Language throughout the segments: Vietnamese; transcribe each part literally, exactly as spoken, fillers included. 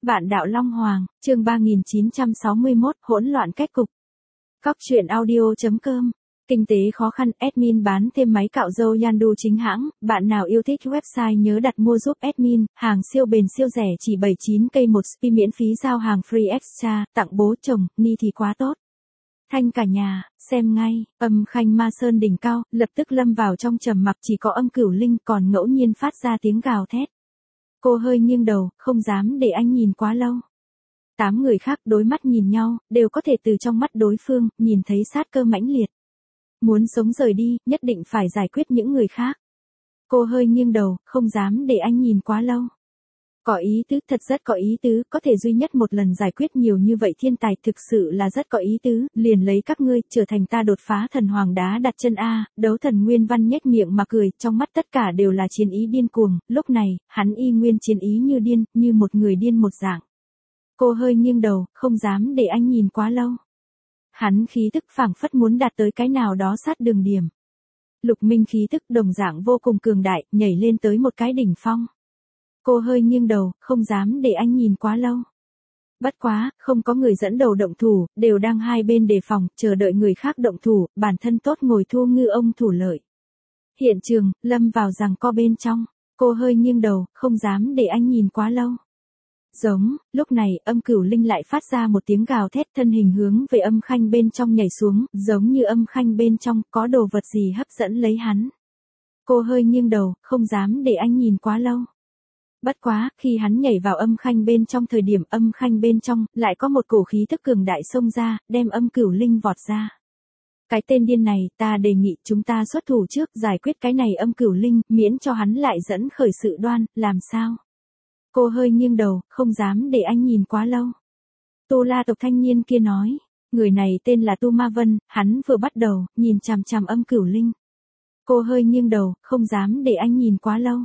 Bạn đạo Long Hoàng, chương ba nghìn chín trăm sáu mươi mốt, hỗn loạn cách cục. Cóc truyện audio chấm com. Kinh tế khó khăn, admin bán thêm máy cạo râu Yandu chính hãng, bạn nào yêu thích website nhớ đặt mua giúp admin, hàng siêu bền siêu rẻ chỉ bảy mươi chín k một spi miễn phí giao hàng free extra, tặng bố chồng, ni thì quá tốt. Thanh cả nhà, xem ngay, âm khanh ma sơn đỉnh cao, lập tức lâm vào trong trầm mặc, chỉ có âm Cửu Linh còn ngẫu nhiên phát ra tiếng gào thét. Cô hơi nghiêng đầu, không dám để anh nhìn quá lâu. Tám người khác đối mắt nhìn nhau, đều có thể từ trong mắt đối phương, nhìn thấy sát cơ mãnh liệt. Muốn sống rời đi, nhất định phải giải quyết những người khác. Cô hơi nghiêng đầu, không dám để anh nhìn quá lâu. Có ý tứ, thật rất có ý tứ, có thể duy nhất một lần giải quyết nhiều như vậy thiên tài, thực sự là rất có ý tứ, liền lấy các ngươi, trở thành ta đột phá thần hoàng đá đặt chân A. Đấu thần Nguyên Văn nhếch miệng mà cười, trong mắt tất cả đều là chiến ý điên cuồng, lúc này, hắn y nguyên chiến ý như điên, như một người điên một dạng. Cô hơi nghiêng đầu, không dám để anh nhìn quá lâu. Hắn khí tức phảng phất muốn đạt tới cái nào đó sát đường điểm. Lục Minh khí tức đồng dạng vô cùng cường đại, nhảy lên tới một cái đỉnh phong. Cô hơi nghiêng đầu, không dám để anh nhìn quá lâu. Bất quá, không có người dẫn đầu động thủ, đều đang hai bên đề phòng, chờ đợi người khác động thủ, bản thân tốt ngồi thu ngư ông thủ lợi. Hiện trường, lâm vào giằng co bên trong. Cô hơi nghiêng đầu, không dám để anh nhìn quá lâu. Giống, lúc này, âm Cửu Linh lại phát ra một tiếng gào thét, thân hình hướng về âm khanh bên trong nhảy xuống, giống như âm khanh bên trong có đồ vật gì hấp dẫn lấy hắn. Cô hơi nghiêng đầu, không dám để anh nhìn quá lâu. Bất quá, khi hắn nhảy vào âm khanh bên trong thời điểm âm khanh bên trong, lại có một cổ khí tức cường đại xông ra, đem âm Cửu Linh vọt ra. Cái tên điên này, ta đề nghị chúng ta xuất thủ trước giải quyết cái này âm Cửu Linh, miễn cho hắn lại dẫn khởi sự đoan, làm sao? Cô hơi nghiêng đầu, không dám để anh nhìn quá lâu. Tu La tộc thanh niên kia nói, người này tên là Tu Ma Vân, hắn vừa bắt đầu, nhìn chằm chằm âm Cửu Linh. Cô hơi nghiêng đầu, không dám để anh nhìn quá lâu.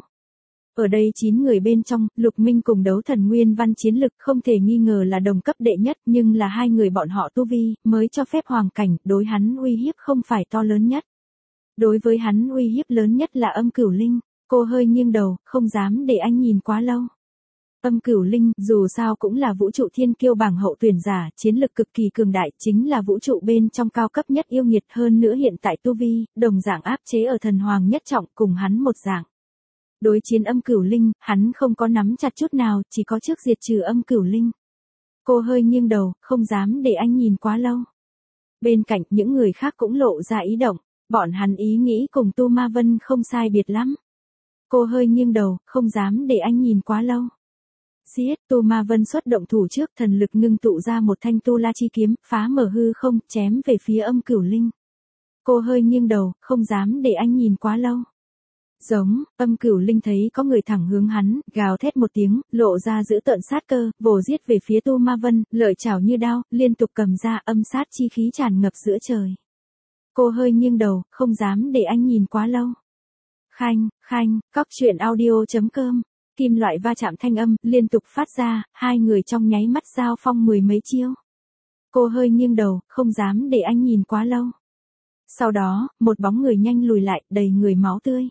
Ở đây chín người bên trong, Lục Minh cùng đấu thần Nguyên Văn chiến lực không thể nghi ngờ là đồng cấp đệ nhất, nhưng là hai người bọn họ tu vi, mới cho phép hoàng cảnh, đối hắn uy hiếp không phải to lớn nhất. Đối với hắn uy hiếp lớn nhất là âm Cửu Linh, cô hơi nghiêng đầu, không dám để anh nhìn quá lâu. Âm Cửu Linh, dù sao cũng là vũ trụ thiên kiêu bảng hậu tuyển giả, chiến lực cực kỳ cường đại, chính là vũ trụ bên trong cao cấp nhất yêu nghiệt, hơn nữa hiện tại tu vi, đồng dạng áp chế ở thần hoàng nhất trọng, cùng hắn một dạng. Đối chiến âm Cửu Linh, hắn không có nắm chặt chút nào, chỉ có trước diệt trừ âm Cửu Linh. Cô hơi nghiêng đầu, không dám để anh nhìn quá lâu. Bên cạnh, những người khác cũng lộ ra ý động, bọn hắn ý nghĩ cùng Tu Ma Vân không sai biệt lắm. Cô hơi nghiêng đầu, không dám để anh nhìn quá lâu. Giết, Tu Ma Vân xuất động thủ trước, thần lực ngưng tụ ra một thanh tu la chi kiếm, phá mở hư không, chém về phía âm Cửu Linh. Cô hơi nghiêng đầu, không dám để anh nhìn quá lâu. Giống, âm Cửu Linh thấy có người thẳng hướng hắn, gào thét một tiếng, lộ ra giữ tợn sát cơ, vồ giết về phía Tu Ma Vân, lợi chảo như đao, liên tục cầm ra, âm sát chi khí tràn ngập giữa trời. Cô hơi nghiêng đầu, không dám để anh nhìn quá lâu. Khanh, khanh, cóc truyện audio chấm com. Kim loại va chạm thanh âm, liên tục phát ra, hai người trong nháy mắt giao phong mười mấy chiêu. Cô hơi nghiêng đầu, không dám để anh nhìn quá lâu. Sau đó, một bóng người nhanh lùi lại, đầy người máu tươi.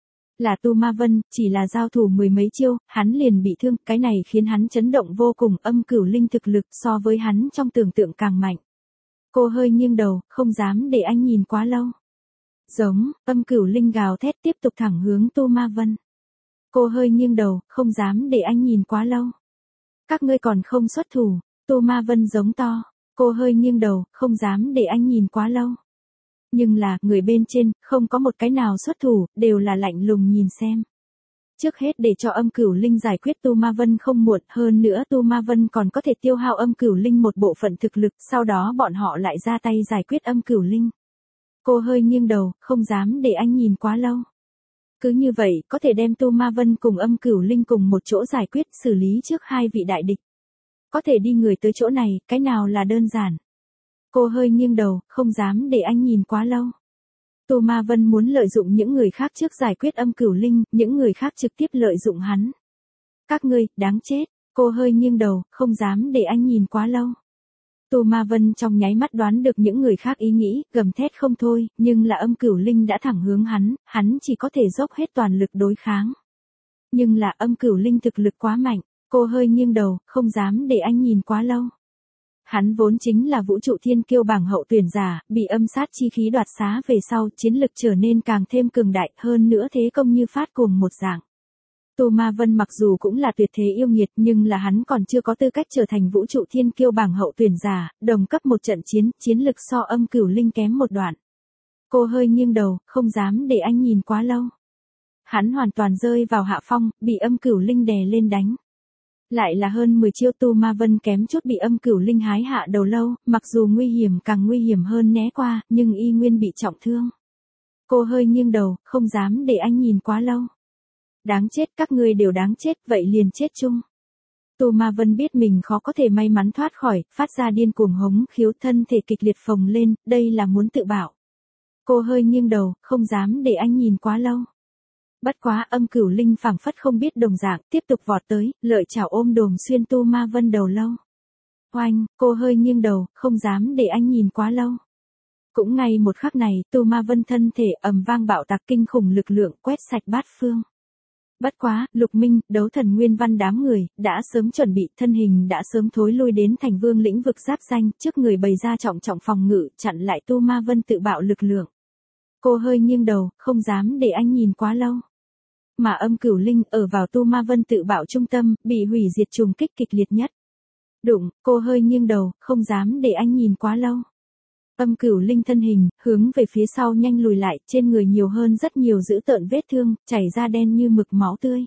Là Tu Ma Vân, chỉ là giao thủ mười mấy chiêu, hắn liền bị thương, cái này khiến hắn chấn động vô cùng, âm Cửu Linh thực lực so với hắn trong tưởng tượng càng mạnh. Cô hơi nghiêng đầu, không dám để anh nhìn quá lâu. Giống, âm Cửu Linh gào thét tiếp tục thẳng hướng Tu Ma Vân. Cô hơi nghiêng đầu, không dám để anh nhìn quá lâu. Các ngươi còn không xuất thủ, Tu Ma Vân giống to. Cô hơi nghiêng đầu, không dám để anh nhìn quá lâu. Nhưng là, người bên trên, không có một cái nào xuất thủ, đều là lạnh lùng nhìn xem. Trước hết để cho âm Cửu Linh giải quyết Tu Ma Vân không muộn, hơn nữa Tu Ma Vân còn có thể tiêu hao âm Cửu Linh một bộ phận thực lực, sau đó bọn họ lại ra tay giải quyết âm Cửu Linh. Cô hơi nghiêng đầu, không dám để anh nhìn quá lâu. Cứ như vậy, có thể đem Tu Ma Vân cùng âm Cửu Linh cùng một chỗ giải quyết, xử lý trước hai vị đại địch. Có thể đi người tới chỗ này, cái nào là đơn giản. Cô hơi nghiêng đầu, không dám để anh nhìn quá lâu. Tu Ma Vân muốn lợi dụng những người khác trước giải quyết âm Cửu Linh, những người khác trực tiếp lợi dụng hắn. Các ngươi, đáng chết. Cô hơi nghiêng đầu, không dám để anh nhìn quá lâu. Tu Ma Vân trong nháy mắt đoán được những người khác ý nghĩ, gầm thét không thôi, nhưng là âm Cửu Linh đã thẳng hướng hắn, hắn chỉ có thể dốc hết toàn lực đối kháng. Nhưng là âm Cửu Linh thực lực quá mạnh, Cô hơi nghiêng đầu, không dám để anh nhìn quá lâu. Hắn vốn chính là vũ trụ thiên kiêu bảng hậu tuyển giả, bị âm sát chi khí đoạt xá về sau, chiến lực trở nên càng thêm cường đại, hơn nữa thế công như phát cuồng một dạng. Tu Ma Vân mặc dù cũng là tuyệt thế yêu nghiệt, nhưng là hắn còn chưa có tư cách trở thành vũ trụ thiên kiêu bảng hậu tuyển giả, đồng cấp một trận chiến, chiến lực so âm cửu linh kém một đoạn. Cô hơi nghiêng đầu, không dám để anh nhìn quá lâu. Hắn hoàn toàn rơi vào hạ phong, bị âm cửu linh đè lên đánh. Lại là hơn mười chiêu Tu Ma Vân kém chút bị âm cửu linh hái hạ đầu lâu, mặc dù nguy hiểm càng nguy hiểm hơn né qua, nhưng y nguyên bị trọng thương. Cô hơi nghiêng đầu, không dám để anh nhìn quá lâu. Đáng chết, các ngươi đều đáng chết, vậy liền chết chung. Tu Ma Vân biết mình khó có thể may mắn thoát khỏi, phát ra điên cuồng hống khiếu, thân thể kịch liệt phồng lên, đây là muốn tự bảo. Cô hơi nghiêng đầu, không dám để anh nhìn quá lâu. Bất quá âm cửu linh phảng phất không biết đồng dạng, tiếp tục vọt tới, lợi chảo ôm đồm xuyên Tu Ma Vân đầu lâu. Oanh, cô hơi nghiêng đầu, không dám để anh nhìn quá lâu. Cũng ngay một khắc này, Tu Ma Vân thân thể ầm vang bạo tạc kinh khủng lực lượng quét sạch bát phương. Bất quá, Lục Minh, Đấu Thần Nguyên Văn đám người, đã sớm chuẩn bị, thân hình đã sớm thối lui đến thành vương lĩnh vực giáp danh, trước người bày ra trọng trọng phòng ngự, chặn lại Tu Ma Vân tự bạo lực lượng. Cô hơi nghiêng đầu, không dám để anh nhìn quá lâu. Mà âm cửu linh ở vào Tu Ma Vân tự bạo trung tâm, bị hủy diệt trùng kích kịch liệt nhất. Đụng, cô hơi nghiêng đầu, không dám để anh nhìn quá lâu. Âm cửu linh thân hình, hướng về phía sau nhanh lùi lại, trên người nhiều hơn rất nhiều dữ tợn vết thương, chảy ra đen như mực máu tươi.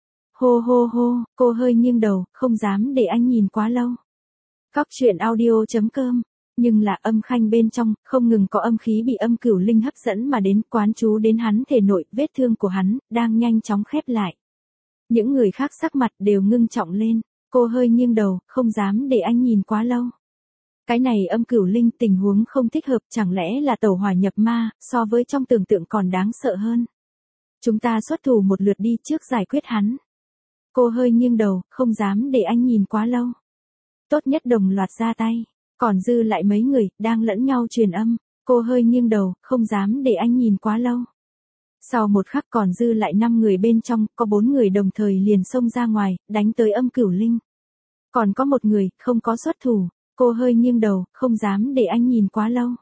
Hô hô hô, cô hơi nghiêng đầu, không dám để anh nhìn quá lâu. Cóc truyện audio chấm com. Nhưng là âm khanh bên trong, không ngừng có âm khí bị âm cửu linh hấp dẫn mà đến, quán chú đến hắn thể nội, vết thương của hắn, đang nhanh chóng khép lại. Những người khác sắc mặt đều ngưng trọng lên, cô hơi nghiêng đầu, không dám để anh nhìn quá lâu. Cái này âm cửu linh tình huống không thích hợp, chẳng lẽ là tẩu hỏa nhập ma, so với trong tưởng tượng còn đáng sợ hơn. Chúng ta xuất thủ một lượt đi trước giải quyết hắn. Cô hơi nghiêng đầu, không dám để anh nhìn quá lâu. Tốt nhất đồng loạt ra tay. Còn dư lại mấy người, đang lẫn nhau truyền âm, cô hơi nghiêng đầu, không dám để anh nhìn quá lâu. Sau một khắc còn dư lại năm người bên trong, có bốn người đồng thời liền xông ra ngoài, đánh tới âm cửu linh. Còn có một người, không có xuất thủ, cô hơi nghiêng đầu, không dám để anh nhìn quá lâu.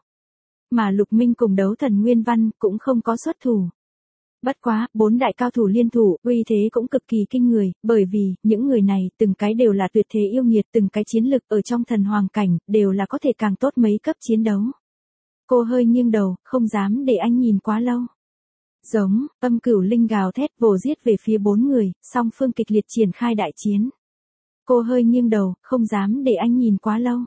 Mà Lục Minh cùng Đấu Thần Nguyên Văn, cũng không có xuất thủ. Bất quá, bốn đại cao thủ liên thủ, uy thế cũng cực kỳ kinh người, bởi vì, những người này, từng cái đều là tuyệt thế yêu nghiệt, từng cái chiến lực ở trong thần hoàng cảnh, đều là có thể càng tốt mấy cấp chiến đấu. Cô hơi nghiêng đầu, không dám để anh nhìn quá lâu. Giống, âm cửu linh gào thét vồ giết về phía bốn người, song phương kịch liệt triển khai đại chiến. Cô hơi nghiêng đầu, không dám để anh nhìn quá lâu.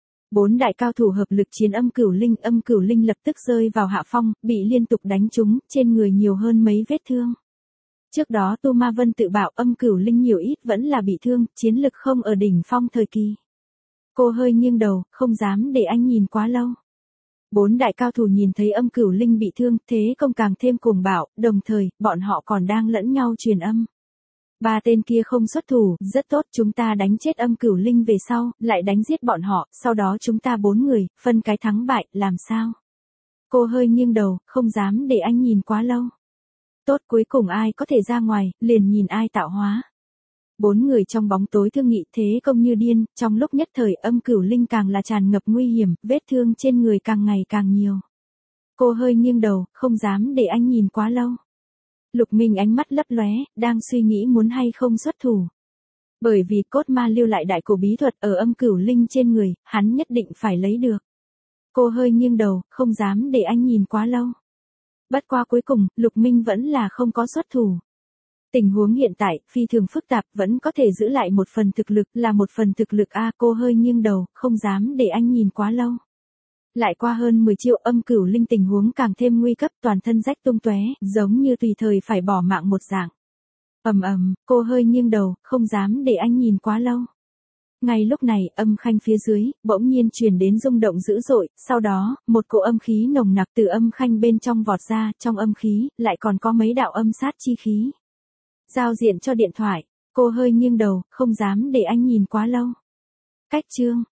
Bốn đại cao thủ hợp lực chiến âm cửu linh, âm cửu linh lập tức rơi vào hạ phong, bị liên tục đánh trúng, trên người nhiều hơn mấy vết thương. Trước đó Tu Ma Vân tự bảo âm cửu linh nhiều ít vẫn là bị thương, chiến lực không ở đỉnh phong thời kỳ. Cô hơi nghiêng đầu, không dám để anh nhìn quá lâu. Bốn đại cao thủ nhìn thấy âm cửu linh bị thương, thế công càng thêm cuồng bạo, đồng thời, bọn họ còn đang lẫn nhau truyền âm. Ba tên kia không xuất thủ, rất tốt, chúng ta đánh chết âm cửu linh về sau, lại đánh giết bọn họ, sau đó chúng ta bốn người, phân cái thắng bại, làm sao? Cô hơi nghiêng đầu, không dám để anh nhìn quá lâu. Tốt, cuối cùng ai có thể ra ngoài, liền nhìn ai tạo hóa. Bốn người trong bóng tối thương nghị thế công như điên, trong lúc nhất thời âm cửu linh càng là tràn ngập nguy hiểm, vết thương trên người càng ngày càng nhiều. Cô hơi nghiêng đầu, không dám để anh nhìn quá lâu. Lục Minh ánh mắt lấp lóe, đang suy nghĩ muốn hay không xuất thủ. Bởi vì cốt ma lưu lại đại cổ bí thuật ở âm cửu linh trên người, hắn nhất định phải lấy được. Cô hơi nghiêng đầu, không dám để anh nhìn quá lâu. Bất qua cuối cùng, Lục Minh vẫn là không có xuất thủ. Tình huống hiện tại, phi thường phức tạp, vẫn có thể giữ lại một phần thực lực, là một phần thực lực a. Cô hơi nghiêng đầu, không dám để anh nhìn quá lâu. Lại qua hơn mười chiêu âm cửu linh tình huống càng thêm nguy cấp, toàn thân rách tung tóe, giống như tùy thời phải bỏ mạng một dạng. Ầm ầm, cô hơi nghiêng đầu, không dám để anh nhìn quá lâu. Ngay lúc này, âm khanh phía dưới, bỗng nhiên truyền đến rung động dữ dội, sau đó, một cỗ âm khí nồng nặc từ âm khanh bên trong vọt ra, trong âm khí, lại còn có mấy đạo âm sát chi khí. Giao diện cho điện thoại, cô hơi nghiêng đầu, không dám để anh nhìn quá lâu. Cách chương.